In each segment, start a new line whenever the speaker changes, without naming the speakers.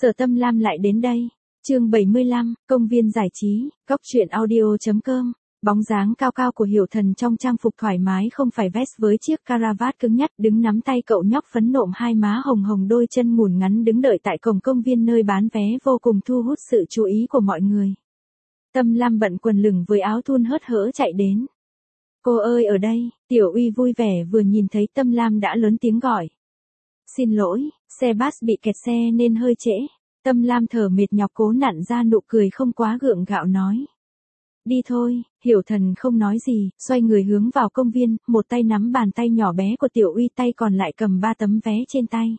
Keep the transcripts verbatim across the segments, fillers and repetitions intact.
Sở Tâm Lam lại đến đây. Chương bảy mươi lăm, công viên giải trí, cốc truyện audio chấm com. Bóng dáng cao cao của Hiểu Thần trong trang phục thoải mái không phải vest với chiếc caravat cứng nhắc đứng nắm tay cậu nhóc phấn nộm hai má hồng hồng đôi chân ngùn ngắn đứng đợi tại cổng công viên nơi bán vé vô cùng thu hút sự chú ý của mọi người. Tâm Lam bận quần lửng với áo thun hớt hở chạy đến. Cô ơi ở đây, Tiểu Uy vui vẻ vừa nhìn thấy Tâm Lam đã lớn tiếng gọi. Xin lỗi, xe bus bị kẹt xe nên hơi trễ. Tâm Lam thở mệt nhọc cố nặn ra nụ cười không quá gượng gạo nói. Đi thôi, Hiểu Thần không nói gì, xoay người hướng vào công viên, một tay nắm bàn tay nhỏ bé của Tiểu Uy, tay còn lại cầm ba tấm vé trên tay.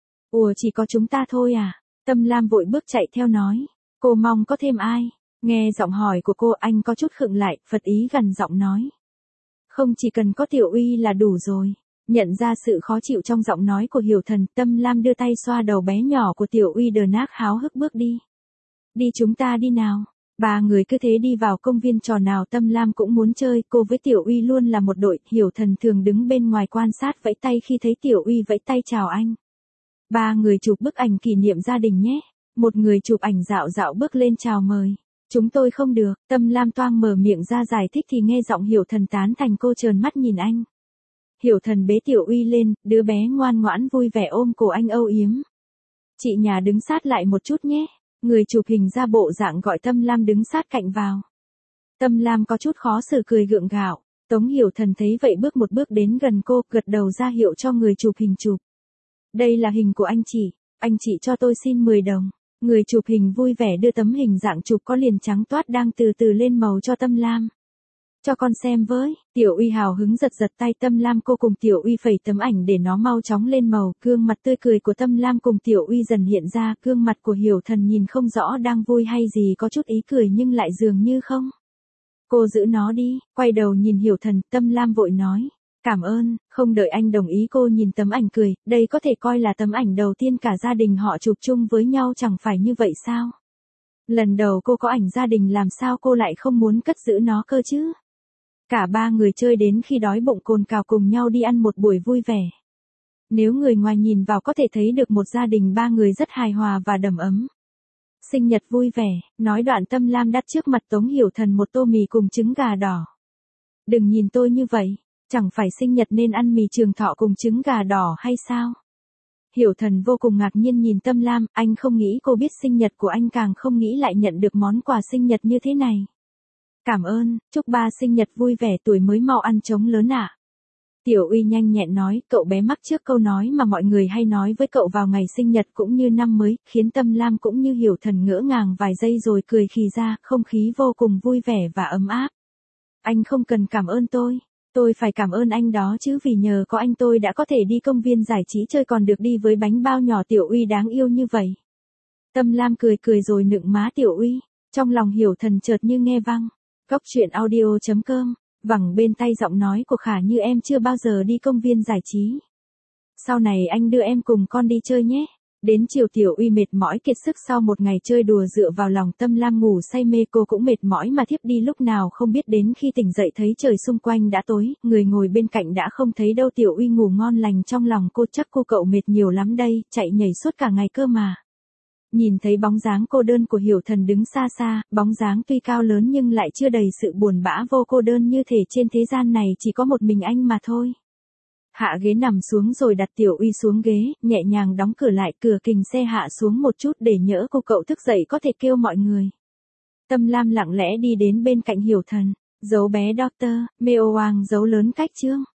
Ủa chỉ có chúng ta thôi à? Tâm Lam vội bước chạy theo nói. Cô mong có thêm ai? Nghe giọng hỏi của cô anh có chút khựng lại, phật ý gần giọng nói. Không chỉ cần có Tiểu Uy là đủ rồi. Nhận ra sự khó chịu trong giọng nói của Hiểu Thần, Tâm Lam đưa tay xoa đầu bé nhỏ của Tiểu Uy đờ nác háo hức bước đi. Đi chúng ta đi nào. Ba người cứ thế đi vào công viên trò nào Tâm Lam cũng muốn chơi, cô với Tiểu Uy luôn là một đội, Hiểu Thần thường đứng bên ngoài quan sát vẫy tay khi thấy Tiểu Uy vẫy tay chào anh. Ba người chụp bức ảnh kỷ niệm gia đình nhé. Một người chụp ảnh dạo dạo bước lên chào mời. Chúng tôi không được, Tâm Lam toang mở miệng ra giải thích thì nghe giọng Hiểu Thần tán thành cô trợn mắt nhìn anh. Hiểu Thần bế Tiểu Uy lên, đứa bé ngoan ngoãn vui vẻ ôm cổ anh âu yếm. Chị nhà đứng sát lại một chút nhé. Người chụp hình ra bộ dạng gọi Tâm Lam đứng sát cạnh vào. Tâm Lam có chút khó xử cười gượng gạo. Tống Hiểu Thần thấy vậy bước một bước đến gần cô, gật đầu ra hiệu cho người chụp hình chụp. Đây là hình của anh chị, anh chị cho tôi xin mười đồng. Người chụp hình vui vẻ đưa tấm hình dạng chụp có liền trắng toát đang từ từ lên màu cho Tâm Lam. Cho con xem với, Tiểu Uy hào hứng giật giật tay Tâm Lam, cô cùng Tiểu Uy phẩy tấm ảnh để nó mau chóng lên màu, gương mặt tươi cười của Tâm Lam cùng Tiểu Uy dần hiện ra, gương mặt của Hiểu Thần nhìn không rõ đang vui hay gì, có chút ý cười nhưng lại dường như không. Cô giữ nó đi, quay đầu nhìn Hiểu Thần, Tâm Lam vội nói, cảm ơn, không đợi anh đồng ý cô nhìn tấm ảnh cười, đây có thể coi là tấm ảnh đầu tiên cả gia đình họ chụp chung với nhau chẳng phải như vậy sao? Lần đầu cô có ảnh gia đình làm sao cô lại không muốn cất giữ nó cơ chứ? Cả ba người chơi đến khi đói bụng cồn cào cùng nhau đi ăn một buổi vui vẻ. Nếu người ngoài nhìn vào có thể thấy được một gia đình ba người rất hài hòa và đầm ấm. Sinh nhật vui vẻ, nói đoạn Tâm Lam đặt trước mặt Tống Hiểu Thần một tô mì cùng trứng gà đỏ. Đừng nhìn tôi như vậy, chẳng phải sinh nhật nên ăn mì Trường Thọ cùng trứng gà đỏ hay sao? Hiểu Thần vô cùng ngạc nhiên nhìn Tâm Lam, anh không nghĩ cô biết sinh nhật của anh, càng không nghĩ lại nhận được món quà sinh nhật như thế này. Cảm ơn, chúc ba sinh nhật vui vẻ tuổi mới mau ăn trống lớn ạ. À. Tiểu Uy nhanh nhẹn nói, cậu bé mắc trước câu nói mà mọi người hay nói với cậu vào ngày sinh nhật cũng như năm mới, khiến Tâm Lam cũng như Hiểu Thần ngỡ ngàng vài giây rồi cười khì ra, không khí vô cùng vui vẻ và ấm áp. Anh không cần cảm ơn tôi, tôi phải cảm ơn anh đó chứ, vì nhờ có anh tôi đã có thể đi công viên giải trí chơi còn được đi với bánh bao nhỏ Tiểu Uy đáng yêu như vậy. Tâm Lam cười cười rồi nựng má Tiểu Uy, trong lòng Hiểu Thần chợt như nghe vang. Cốc truyện audio chấm com, vẳng bên tay giọng nói của Khả Như, em chưa bao giờ đi công viên giải trí. Sau này anh đưa em cùng con đi chơi nhé. Đến chiều Tiểu Uy mệt mỏi kiệt sức sau một ngày chơi đùa dựa vào lòng Tâm Lam ngủ say mê, cô cũng mệt mỏi mà thiếp đi lúc nào không biết, đến khi tỉnh dậy thấy trời xung quanh đã tối, người ngồi bên cạnh đã không thấy đâu. Tiểu Uy ngủ ngon lành trong lòng cô, chắc cô cậu mệt nhiều lắm đây, chạy nhảy suốt cả ngày cơ mà. Nhìn thấy bóng dáng cô đơn của Hiểu Thần đứng xa xa, bóng dáng tuy cao lớn nhưng lại chưa đầy sự buồn bã vô cô đơn, như thể trên thế gian này chỉ có một mình anh mà thôi. Hạ ghế nằm xuống rồi đặt Tiểu Uy xuống ghế, nhẹ nhàng đóng cửa lại, cửa kình xe hạ xuống một chút để nhỡ cô cậu thức dậy có thể kêu mọi người. Tâm Lam lặng lẽ đi đến bên cạnh Hiểu Thần, giấu bé Doctor Meo Wang giấu lớn cách chương.